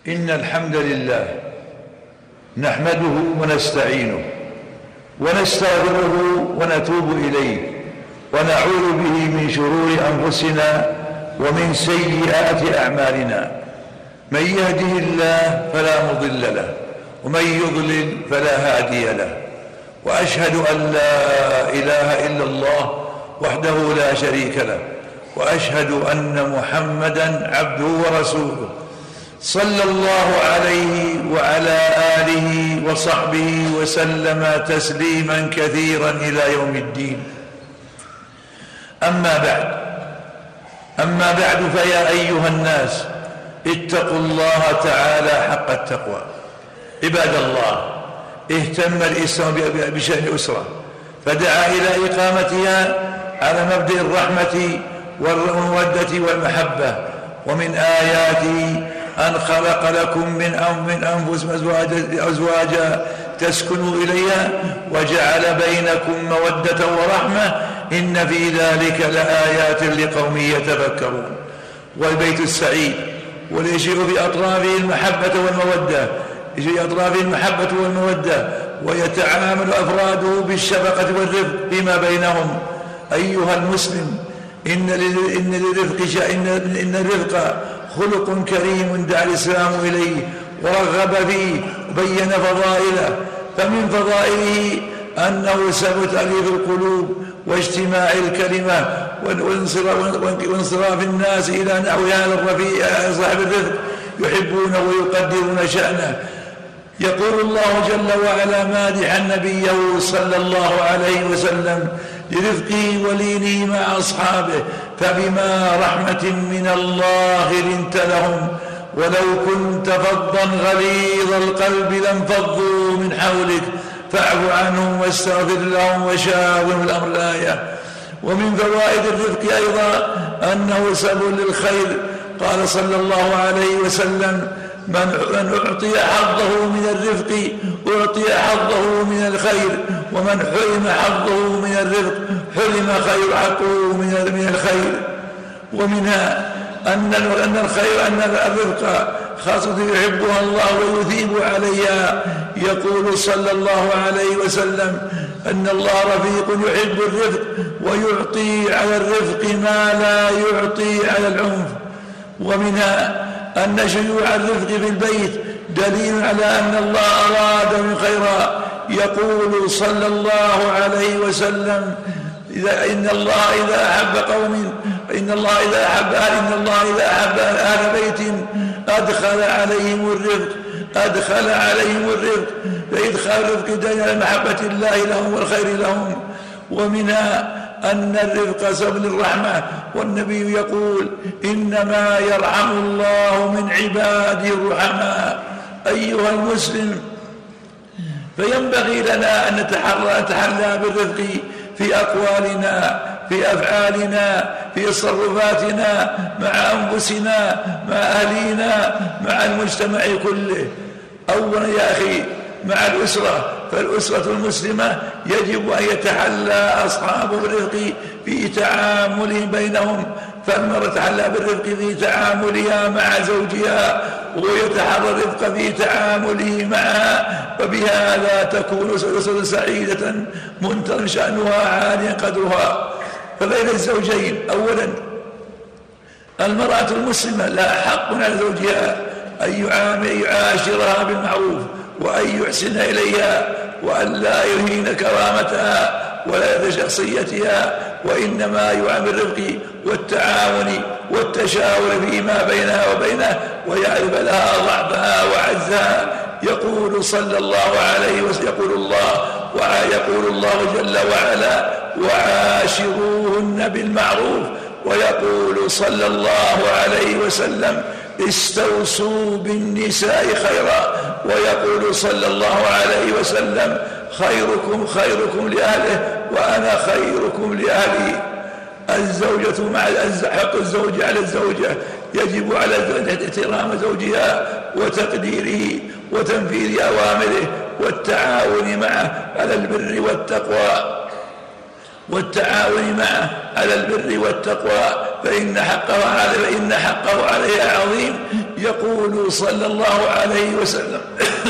إن الحمد لله نحمده ونستعينه ونستغفره ونتوب إليه ونعوذ به من شرور أنفسنا ومن سيئات أعمالنا. من يهده الله فلا مضل له ومن يضلل فلا هادي له، وأشهد أن لا إله إلا الله وحده لا شريك له، وأشهد أن محمدًا عبده ورسوله صلى الله عليه وعلى آله وصحبه وسلم تسليما كثيرا إلى يوم الدين. أما بعد فيا أيها الناس اتقوا الله تعالى حق التقوى. عباد الله، اهتم الإسلام بشأن الأسرة فدعا إلى إقامتها على مبدأ الرحمة والمودة والمحبة. ومن آياته أن خلق لكم من أنفسكم أزواجا تسكنوا إليها وجعل بينكم مودة ورحمة إن في ذلك لآيات لقوم يتفكرون. والبيت السعيد واليشيء بأطرافه المحبة والمودة ويتعامل أفراده بالشفقة والرفق فيما بينهم. أيها المسلم، إن الرفق خلق كريم دعا الإسلام إليه ورغب فيه وبين فضائله. فمن فضائله أنه سبب تأليف القلوب واجتماع الكلمة وانصراف الناس إلى نحو هذا الرفيع صاحب الرفق يحبونه ويقدرون شأنه. يقول الله جل وعلا مادحا نبيه صلى الله عليه وسلم لرفقه ولينه مع أصحابه: فبما رحمة من الله لنت لهم ولو كنت فظا غليظ القلب لانفضوا من حولك فاعف عنهم واستغفر لهم وشاورهم في الأمر. الآية. ومن فوائد الرفق أيضا أنه سبب للخير. قال صلى الله عليه وسلم: من أعطي حظه من الرفق أعطي حظه من الخير، ومن حرم حظه من الرفق حرم حقه من الخير. ومنها أن الرفق خاصة يحبها الله ويثيب عليها. يقول صلى الله عليه وسلم أن الله رفيق يحب الرفق ويعطي على الرفق ما لا يعطي على العنف. ومنها أن شيوع الرفق في البيت دليل على أن الله أراد من خيرا. يقول صلى الله عليه وسلم: إن الله إذا أحب أهل بيت أدخل عليهم الرفق فإدخال الرفق دليل على محبة الله لهم والخير لهم. ومنها أن الرفق سبب الرحمة، والنبي يقول: إنما يرحم الله من عباده الرحماء. أيها المسلم، فينبغي لنا أن نتحلى بالرفق في أقوالنا، في أفعالنا، في تصرفاتنا مع أنفسنا، مع أهلينا، مع المجتمع كله. أولا يا أخي مع الأسرة، فالأسرة المسلمة يجب أن يتحلى أصحابه بالرفق في تعاملهم بينهم. فالمرأة تتحلى بالرفق في تعاملها مع زوجها ويتحرى الرفق في تعامله معها، وبهذا تكون أسرة سعيدة منتظر شأنها عاليا قدرها. فبين الزوجين: أولا المرأة المسلمة لها حق على زوجها أن يعاشرها بالمعروف وأن يحسن إليها وأن لا يهين كرامتها ولا يذل شخصيتها، وإنما يعامل الرفق والتعاون والتشاور فيما بينها وبينه ويعرف لها ضعفها وعزها. يقول صلى الله عليه وسلم يقول الله جل وعلا: وعاشروهن بالمعروف. ويقول صلى الله عليه وسلم: استوصوا بالنساء خيرا. ويقول صلى الله عليه وسلم: خيركم لأهله وأنا خيركم لأهلي. الزوجة مع حق الزوج على الزوجة، يجب على الزوجة احترام زوجها وتقديره وتنفيذ أوامره والتعاون معه على البر والتقوى، فإن حقه عليها عظيم، يقول صلى الله عليه وسلم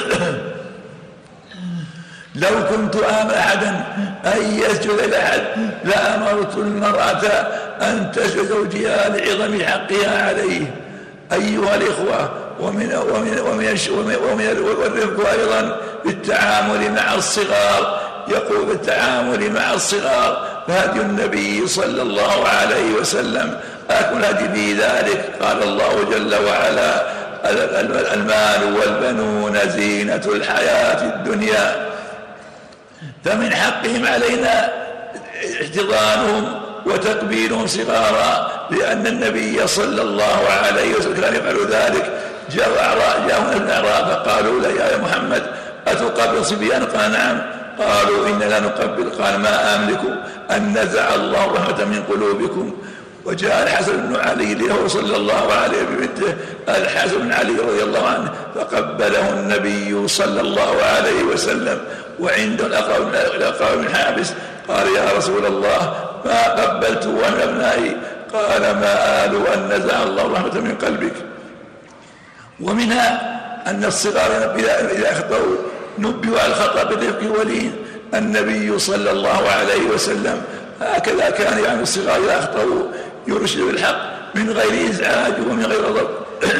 لو كنت آمر أحدا أن يسجد لأحد لأمرت المرأة أن تسجد زوجها لعظم حقها عليه. أيها الإخوة، ومن الرفق أيضا بالتعامل مع الصغار. يقول التعامل مع الصغار فهدي النبي صلى الله عليه وسلم أكمل هدي في ذلك. قال الله جل وعلا: المال والبنون زينة الحياة الدنيا، فمن حقهم علينا احتضانهم وتقبيلهم صغارا، لأن النبي صلى الله عليه وسلم كان يفعل ذلك. جاءوا ابن أعراب فقالوا له: يا محمد أتقبل صبيان؟ قال: نعم. قالوا: إنا لا نقبل. قال: ما أملك أن نزع الله رحمة من قلوبكم. وجاء الحسن بن علي له صلى الله عليه ببنته الحسن بن علي رضي الله عنه فقبله النبي صلى الله عليه وسلم. وعند الأقرع بن حابس قال: يا رسول الله ما قبلت وأنا أبنائي. قال: ما آل أن نزع الله رحمة من قلبك. ومنها أن الصغار إذا أخطأوا نبهوا على الخطأ بالرفق واللين. النبي صلى الله عليه وسلم هكذا كان يعني الصغار إذا أخطأوا يرشد بالحق من غير إزعاج ومن غير ضرب.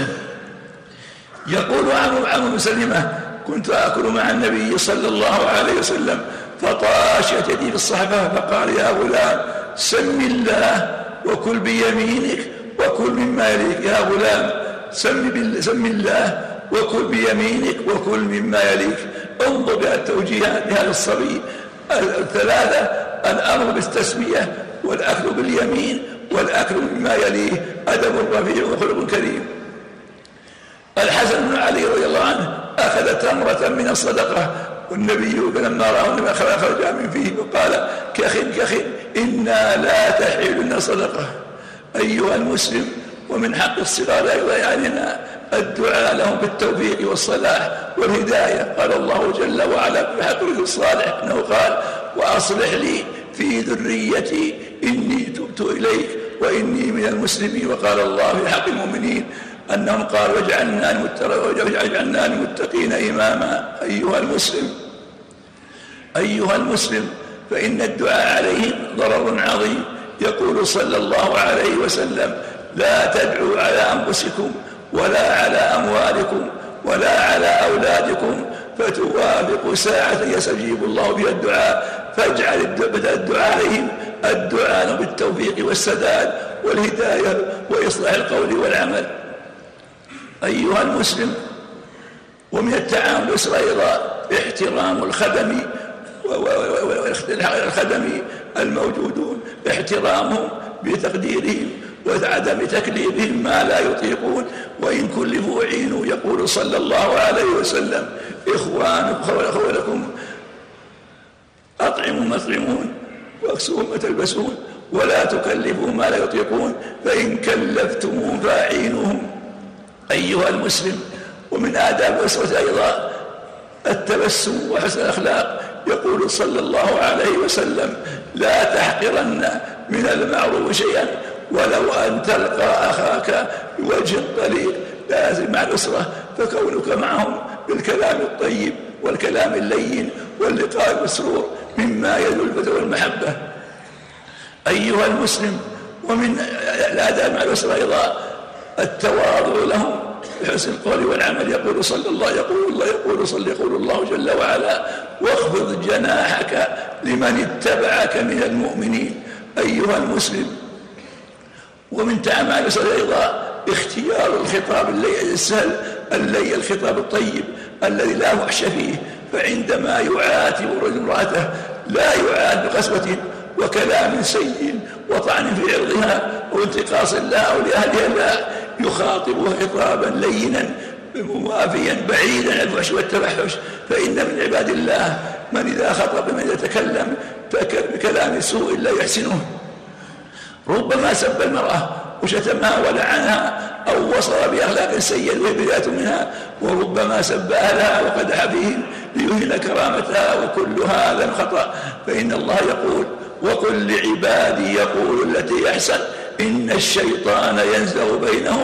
يقول عمرو بن سلمة: كنت آكل مع النبي صلى الله عليه وسلم فطاشت يدي في الصحفة فقال: يا غلام سم الله وكل بيمينك وكل مما يليك. يا غلام سم الله وكل بيمينك وكل مما يليك. انظر بها التوجيهات لهذا الصبي الثلاثة: الأمر بالتسمية، والأكل باليمين، والأكل مما يليه. أدب رفيع وخلق كريم. الحسن بن علي رضي الله عنه أخذ تمرة من الصدقة، والنبي لما رأى خرج من فيه وقال: كخ إنا لا تحل لنا صدقة. أيها المسلم، ومن حق الصغار أيضا علينا الدعاء لهم بالتوفيق والصلاح والهداية. قال الله جل وعلا في حق الرجل الصالح أنه قال: وأصلح لي في ذريتي إني تبت إليك وإني من المسلمين. وقال الله في حق المؤمنين أنهم قالوا: واجعلنا للمتقين إماما. أيها المسلم، فإن الدعاء عليهم ضرر عظيم. يقول صلى الله عليه وسلم: لا تدعوا على أنفسكم ولا على أموالكم ولا على أولادكم فتوافق ساعة يستجيب الله بها الدعاء. فاجعل الدعاء عليهم الدعاء بالتوفيق والسداد والهداية وإصلاح القول والعمل. أيها المسلم، ومن التعامل الأسرة أيضا احترام الخدم الموجودون، احترامهم بتقديرهم وعدم تكليفهم ما لا يطيقون، وإن كلفوا عينوا. يقول صلى الله عليه وسلم: إخوانكم خولكم، أطعموا ما تطعمون واكسووا ما تلبسون ولا تكلفوا ما لا يطيقون، فإن كلفتموهم فأعينوهم. أيها المسلم، ومن آداب الأسرة أيضا التبسم وحسن الأخلاق. يقول صلى الله عليه وسلم: لا تحقرن من المعروف شيئا ولو أن تلقى أخاك بوجه طليق. لازم مع الأسرة، فكونك معهم بالكلام الطيب والكلام اللين واللقاء بالسرور مما يدل الفتى والمحبة. أيها المسلم، ومن الآداب مع الأسرة أيضا التواضع لهم بحسن القول والعمل. يقول الله جل وعلا: واخفض جناحك لمن اتبعك من المؤمنين. أيها المسلم، ومن تعامل الأسرة أيضا اختيار الخطاب السهل اللين، الخطاب الطيب الذي لا وحش فيه. فعندما يعاتب الرجل امرأته لا يعاد بقسوة وكلام سيء وطعن في عرضها وانتقاص لها أو لأهلها، لا، يخاطبها خطابا لينا موافيا بعيدا عن الفحش والتفحش. فإن من عباد الله من إذا خطب من يتكلم بكلام سوء لا يحسنه، ربما سب المرأة وشتمها ولعنها أو وصل بأخلاق سيئة وهي بداية منها، وربما سب أهلها وقدح فيهم ليهين كرامتها، وكل هذا خطأ. فإن الله يقول: وقل لعبادي يقول التي أحسن إن الشيطان ينزغ بينهم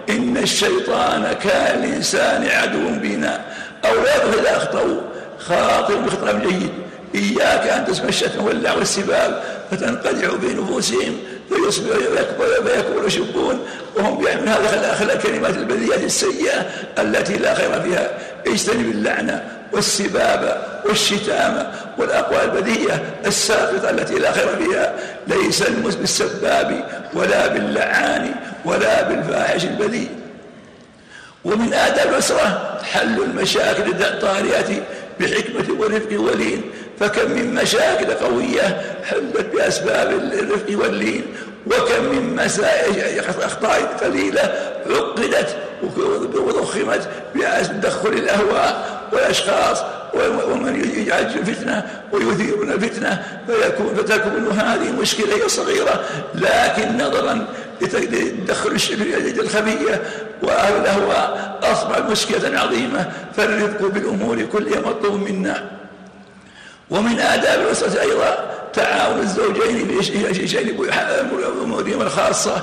إن الشيطان كان الإنسان عدو بنا. أولاد إذا أخطأوا خاطئ بخطأ جيد، إياك أن تسمع الشتم واللعب والسباب فتنقدع بنفوسهم فيكبروا يشبون وهم يحملون هذه الكلمات البذيئة السيئة التي لا خير فيها. اجتنب اللعنة والسباب والشتام والأقوال البذيئة الساقطة التي لا خير فيها. ليس المسلم بالسباب ولا باللعان ولا بالفاحش البذيء. ومن آداب الأسرة حل المشاكل الطارئة بحكمة ورفق ولين، فكم من مشاكل قوية حلت بأسباب الرفق واللين، وكم من مسائل أخطاء قليلة عقدت وضخمت بتدخل الأهواء والأشخاص ومن يجعل الفتنة ويثيرون الفتنة فتكون هذه مشكلة صغيرة، لكن نظرا لتدخل الخبيئة وأهل الأهواء أصبح مشكلة عظيمة. فالرفق بالأمور كلها مطلوب منا. ومن آداب الأسرة أيضا تعاون الزوجين في شيء أمورهم الخاصة.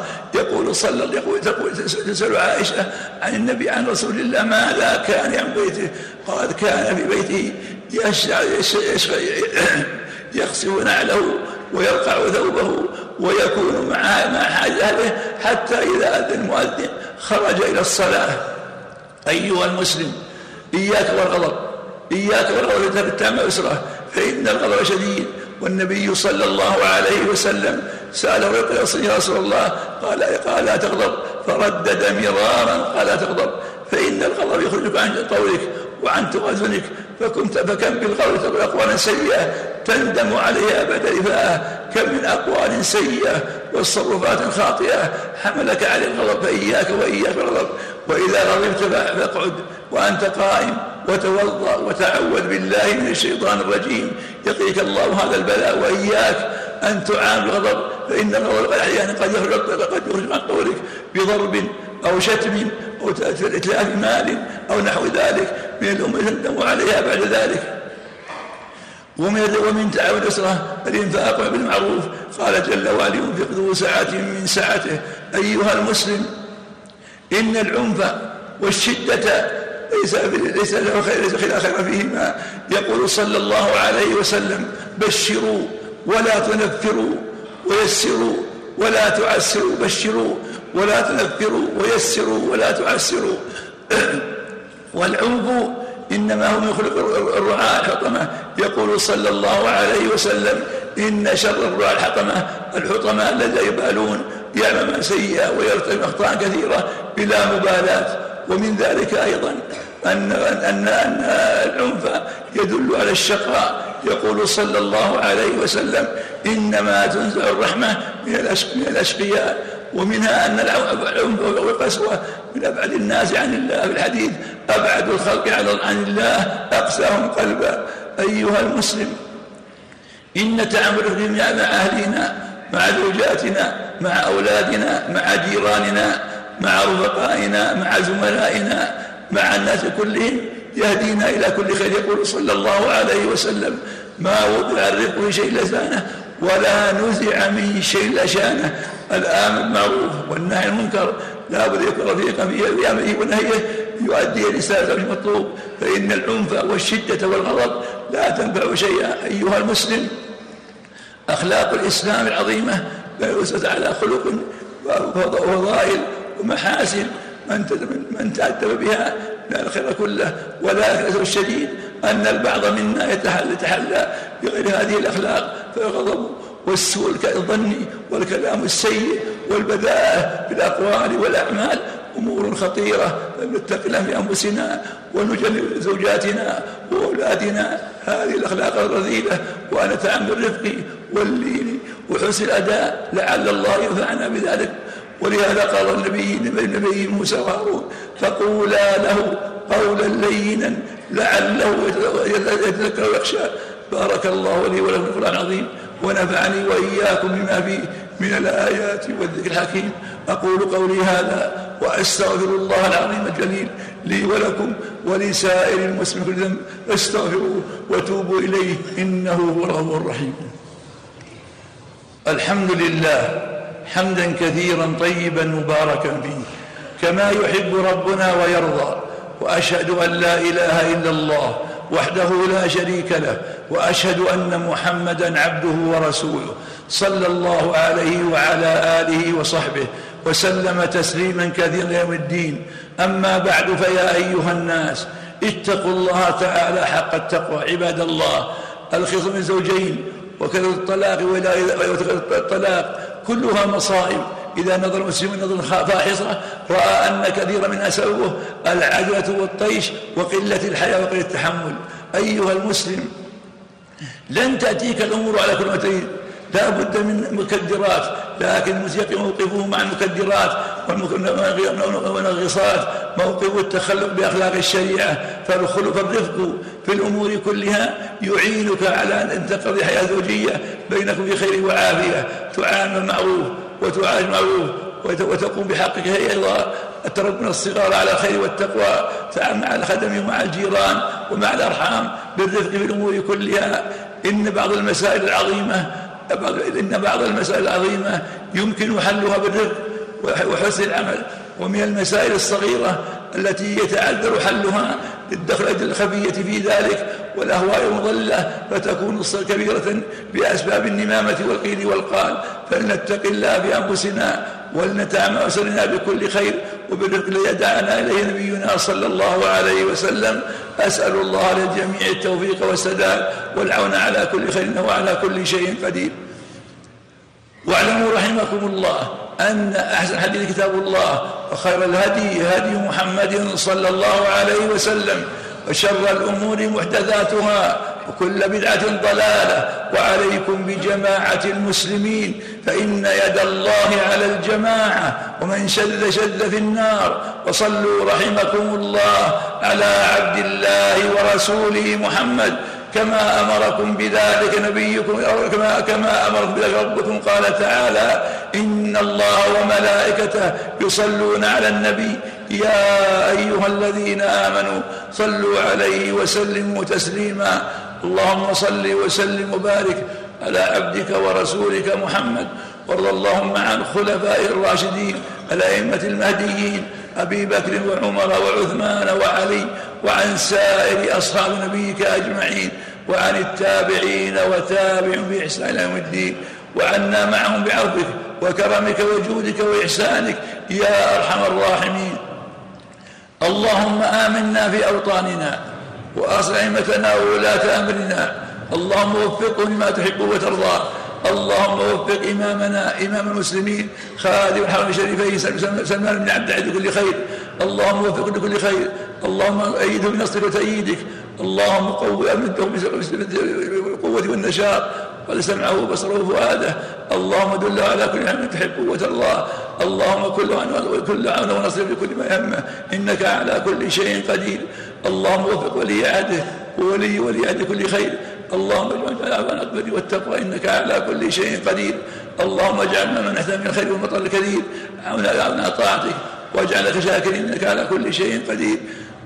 تسأل عائشة عن النبي عن رسول الله ماذا كان يعمل بيته؟ قال كان في بيته يغسل نعله ويرقع ثوبه ويكون مع حاجة أهله حتى إذا أذن المؤذن خرج إلى الصلاة. أيها المسلم إياك والغضب، إياك والغضب تتم أسرة، فإن الغضب شديد. والنبي صلى الله عليه وسلم سأله يا رسول الله قال لا تغضب، فردد مرارا قال لا تغضب فإن الغضب يخرجك عن قولك وعن توازنك. فكم بالغضب تقول أقوالا سيئة تندم عليها بعد رفاءه، كم من أقوال سيئة والتصرفات خاطئة حملك على الغضب. فإياك بالغضب. وإذا غضبت فاقعد وأنت قائم وتوضأ وتعوذ بالله من الشيطان الرجيم يقيك الله هذا البلاء. وإياك أن تعامل الغضب، فإن الغضب أحيانا قد يخرج عن قولك بضرب أو شتم أو إتلاف مال أو نحو ذلك من الأمور تندم عليها بعد ذلك. ومن تعاون الأسرة الإنفاق بالمعروف. قال جل وعلا ينفق ذو سعة من سعته. أيها المسلم إن العنف والشدة ليس له خير، ليس خير فيهما. يقول صلى الله عليه وسلم بشروا ولا تنفروا ويسروا ولا تعسروا. بشروا ولا تنفروا ويسروا ولا تعسروا. والعنف إنما هو يخلق الرعاء الحطمة. يقول صلى الله عليه وسلم إن شر الرعاء الحطمة الذين يبالون يعمل سيئة ويرتكب أخطاء كثيرة بلا مبالاة. ومن ذلك أيضا أن العنف يدل على الشقاء. يقول صلى الله عليه وسلم إنما تنزع الرحمة من الأشقياء. ومنها أن العنف والقسوة من أبعد الناس عن الله. في الحديث أبعد الخلق عن الله أقساهم قلبا. أيها المسلم إن تعامل مع أهلنا مع زوجاتنا مع أولادنا مع جيراننا مع رفقائنا مع زملائنا مع الناس كلهم يهدينا إلى كل خير. يقول صلى الله عليه وسلم ما وضع الرفق في شيء لسانه ولا نزع من شيء لشانه. الآمر بالمعروف والنهي عن المنكر لا بد يكون رفيقا في أمره ونهيه يؤدي رسالة المطلوب. فإن العنف والشدة والغضب لا تنفع شيئا. أيها المسلم أخلاق الإسلام العظيمة لا أسس على خلق وفضائل ومحاسن من تأدب بها لا الخير كله. ولا الأسف الشديد أن البعض منا يتحلى بغير هذه الأخلاق فالغضب والسوء الظني والكلام السيء والبذاءة بالأقوال والأعمال أمور خطيرة. فنتق الله في أنفسنا ونجنب زوجاتنا وأولادنا هذه الأخلاق الرذيلة ونتعامل بالرفق واللين وحسن الأداء لعل الله ينفعنا بذلك. ولهذا قال النبي موسى وهارون فقولا له قولا لينا لعله يتذكر ويخشى. بارك الله لي ولكم في القرآن العظيم ونفعني وإياكم بما فيه من الآيات والذكر الحكيم. أقول قولي هذا وأستغفر الله العظيم الجليل لي ولكم ولسائر المسلمين كل ذنب فاستغفروه وتوبوا إليه إنه هو الغفور الرحيم. الحمد لله حمدا كثيرا طيبا مباركا فيه كما يحب ربنا ويرضى. وأشهد أن لا إله إلا الله وحده لا شريك له، وأشهد أن محمدا عبده ورسوله صلى الله عليه وعلى آله وصحبه وسلم تسليما كثيرا يوم الدين. أما بعد، فيا أيها الناس اتقوا الله تعالى حق التقوى. عباد الله، الخصم من زوجين وكذا الطلاق كلها مصائب. إذا نظر المسلم نظرا فاحصة رأى أن كثيرا من سببه العجلة والطيش وقلة الحياة وقلة التحمل. أيها المسلم، لن تأتيك الأمور على كل ما تريد، لا بد من مكدرات، لكن المسيق موقفه مع المكدرات والمنغصات موقف التخلق بأخلاق الشريعة. فالرفق في الأمور كلها يعينك على أن تقضي حياة زوجية بينكم في خير وعافية، تعامل معروف وتعاش معروف وتقوم بحقك أيضا، تربنا الصغار على الخير والتقوى، تعامل مع الخدم ومع الجيران ومع الأرحام بالرفق في الأمور كلها. إن بعض المسائل العظيمة يمكن حلها بالرفق وحسن العمل، ومن المسائل الصغيرة التي يتعذر حلها للدخلة الخفية في ذلك والأهواء المضلة، فتكون كبيرة بأسباب النمامة والقيل والقال. فلنتق الله بأنفسنا ولنتعامل أسرنا بكل خير وبالرفق الذي دعانا إليه نبينا صلى الله عليه وسلم. أسأل الله للجميع التوفيق والسداد والعون على كل خير وعلى كل شيء قدير. واعلموا رحمكم الله أن أحسن حديث كتاب الله، وخير الهدي هدي محمد صلى الله عليه وسلم، وشر الأمور محدثاتها، وكل بدعة ضلالة. وعليكم بجماعة المسلمين، فإن يد الله على الجماعة، ومن شذ في النار. وصلوا رحمكم الله على عبد الله ورسوله محمد كما أمركم بذلك نبيكم، كما أمركم بذلك ربكم. قال تعالى: إن الله وملائكته يصلون على النبي يا أيها الذين آمنوا صلوا عليه وسلموا تسليما. اللهم صل وسلم وبارك على عبدك ورسولك محمد، وارض اللهم عن خلفائه الراشدين الأئمة المهديين أبي بكر وعمر وعثمان وعلي، وعن سائر أصحاب نبيك أجمعين، وعن التابعين وتابعهم بإحسان إلى يوم الدين، وعنا معهم بعفوك وكرمك وجودك وإحسانك يا أرحم الراحمين. اللهم آمنا في أوطاننا وأصلح أئمتنا وولاة أمرنا، اللهم وفقهم لما تحب وترضى. اللهم وفق إمامنا إمام المسلمين خادم الحرم الشريفين سلمان بن عبد العزيز لكل خير، اللهم وفقه لكل خير. اللهم أيده بنصرك وتأييدك، اللهم قوي أمده بالقوة والنشاط ولسمعه وبصره وفؤاده. اللهم دله على كل عمل تحبه وترضاه. اللهم كل عون ونصر بكل ما يهمه، إنك على كل شيء قدير. اللهم وفق ولي عهده وولي عهد كل خير. اللهم اجعلنا على الأكبر والتقوى، إنك على كل شيء قدير. اللهم اجعلنا من نحتمل من الخير والمطر الكثير، عونا طاعتك واجعلك شاكرين، إنك على كل شيء قدير.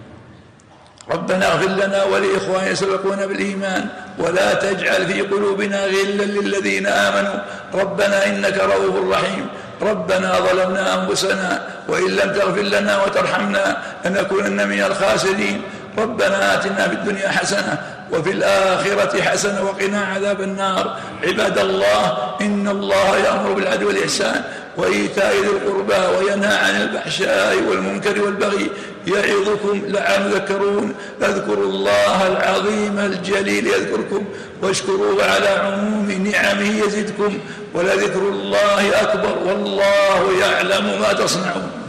ربنا اغفر لنا ولإخواننا سبقونا بالإيمان، ولا تجعل في قلوبنا غلا للذين آمنوا ربنا إنك رؤوف رحيم. ربنا ظلمنا أنفسنا وإن لم تغفر لنا وترحمنا لنكونن من الخاسرين. ربنا آتنا في الدنيا حسنة وفي الآخرة حسنة وقنا عذاب النار. عباد الله، إن الله يأمر بالعدل والإحسان وإيتاء ذي القربى وينهى عن الفحشاء والمنكر والبغي يعظكم لعلكم تذكرون. فاذكروا الله العظيم الجليل يذكركم، واشكروه على عموم نعمه يزدكم، ولذكر الله أكبر، والله يعلم ما تصنعون.